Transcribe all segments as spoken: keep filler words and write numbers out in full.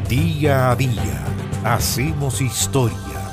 Día a día hacemos historia.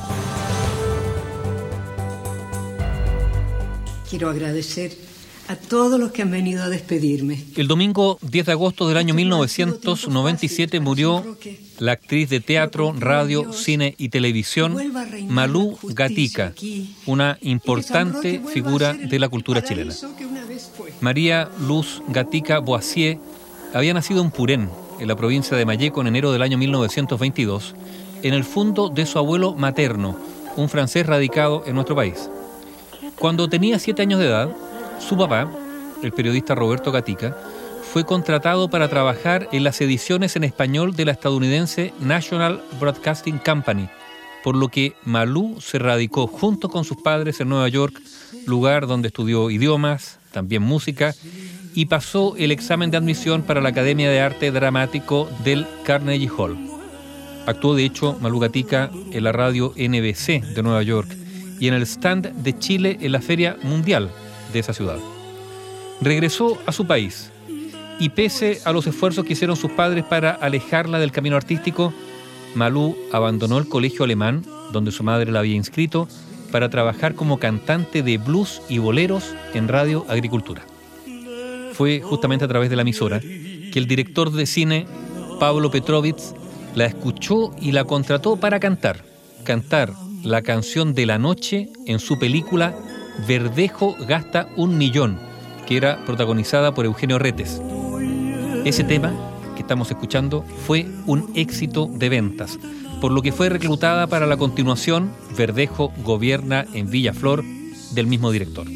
Quiero agradecer a todos los que han venido a despedirme. El domingo diez de agosto del año mil novecientos noventa y siete murió la actriz de teatro, radio, cine y televisión Malú Gatica, una importante figura de la cultura chilena. María Luz Gatica Boissier había nacido en Purén, en la provincia de Malleco, en enero del año mil novecientos veintidós, en el fundo de su abuelo materno, un francés radicado en nuestro país. Cuando tenía siete años de edad, su papá, el periodista Roberto Gatica, fue contratado para trabajar en las ediciones en español de la estadounidense National Broadcasting Company, por lo que Malú se radicó junto con sus padres en Nueva York, lugar donde estudió idiomas, también música, y pasó el examen de admisión para la Academia de Arte Dramático del Carnegie Hall. Actuó, de hecho, Malú Gatica en la radio N B C de Nueva York y en el stand de Chile en la Feria Mundial de esa ciudad. Regresó a su país y, pese a los esfuerzos que hicieron sus padres para alejarla del camino artístico, Malú abandonó el colegio alemán donde su madre la había inscrito para trabajar como cantante de blues y boleros en Radio Agricultura. Fue justamente a través de la emisora que el director de cine Pablo Petrovitz la escuchó y la contrató para cantar, cantar la canción de la noche en su película Verdejo gasta un millón, que era protagonizada por Eugenio Retes. Ese tema que estamos escuchando fue un éxito de ventas, por lo que fue reclutada para la continuación Verdejo gobierna en Villaflor, del mismo director.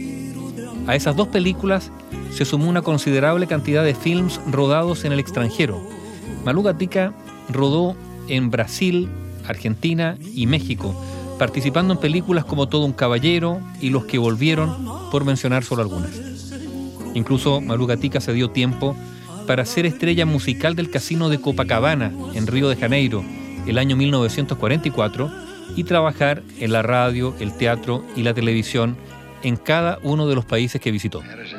A esas dos películas se sumó una considerable cantidad de films rodados en el extranjero. Malú Gatica rodó en Brasil, Argentina y México, participando en películas como Todo un caballero y Los que volvieron, por mencionar solo algunas. Incluso Malú Gatica se dio tiempo para ser estrella musical del Casino de Copacabana, en Río de Janeiro, el año mil novecientos cuarenta y cuatro, y trabajar en la radio, el teatro y la televisión en cada uno de los países que visitó.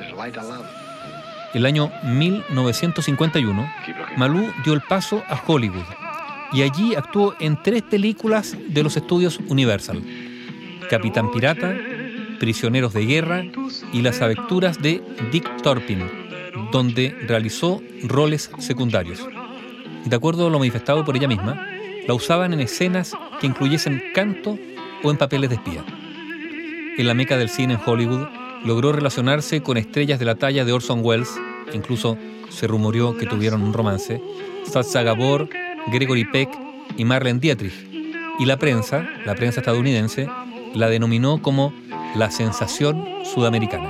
El año mil novecientos cincuenta y uno, Malú dio el paso a Hollywood y allí actuó en tres películas de los estudios Universal: Capitán Pirata, Prisioneros de Guerra y Las aventuras de Dick Turpin, donde realizó roles secundarios. De acuerdo a lo manifestado por ella misma, la usaban en escenas que incluyesen canto o en papeles de espía. En la meca del cine en Hollywood, logró relacionarse con estrellas de la talla de Orson Welles, incluso se rumoreó que tuvieron un romance, Sacha Gabor, Gregory Peck y Marlene Dietrich, y la prensa, la prensa estadounidense, la denominó como la sensación sudamericana.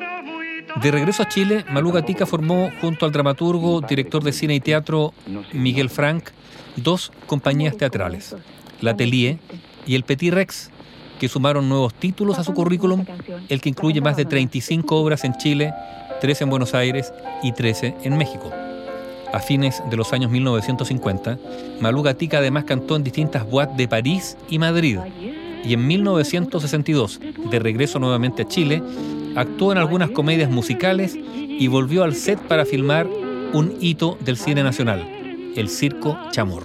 De regreso a Chile, Malú Gatica formó, junto al dramaturgo, director de cine y teatro Miguel Frank, dos compañías teatrales, La Atelier y el Petit Rex, que sumaron nuevos títulos a su currículum, el que incluye más de treinta y cinco obras en Chile, trece en Buenos Aires y trece en México. A fines de los años mil novecientos cincuenta, Malú Gatica además cantó en distintas boîtes de París y Madrid, y en mil novecientos sesenta y dos, de regreso nuevamente a Chile, actuó en algunas comedias musicales y volvió al set para filmar un hito del cine nacional, El Circo Chamorro.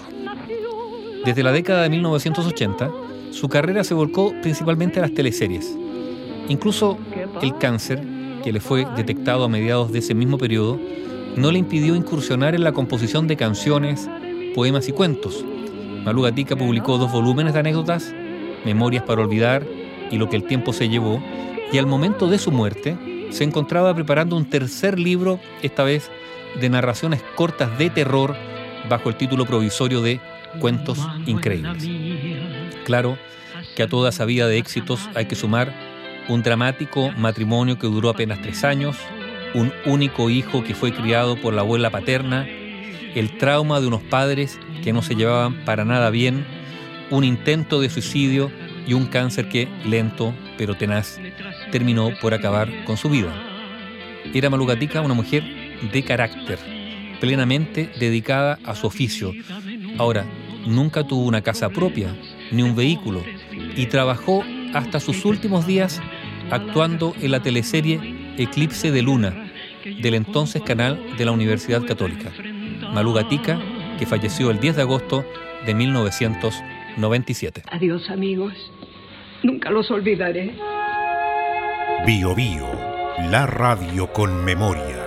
Desde la década de mil novecientos ochenta, su carrera se volcó principalmente a las teleseries. Incluso el cáncer, que le fue detectado a mediados de ese mismo periodo, no le impidió incursionar en la composición de canciones, poemas y cuentos. Malú Gatica publicó dos volúmenes de anécdotas, Memorias para olvidar y Lo que el tiempo se llevó, y al momento de su muerte se encontraba preparando un tercer libro, esta vez de narraciones cortas de terror, bajo el título provisorio de Cuentos Increíbles. Claro que a toda esa vida de éxitos hay que sumar un dramático matrimonio que duró apenas tres años, un único hijo que fue criado por la abuela paterna, el trauma de unos padres que no se llevaban para nada bien, un intento de suicidio y un cáncer que, lento pero tenaz, terminó por acabar con su vida. Era Malú Gatica una mujer de carácter, plenamente dedicada a su oficio. Ahora, nunca tuvo una casa propia, ni un vehículo, y trabajó hasta sus últimos días actuando en la teleserie Eclipse de Luna, del entonces canal de la Universidad Católica. Malú Gatica que falleció el diez de agosto de mil novecientos noventa y siete. Adiós, amigos. Nunca los olvidaré. Bio Bio, la radio con memoria.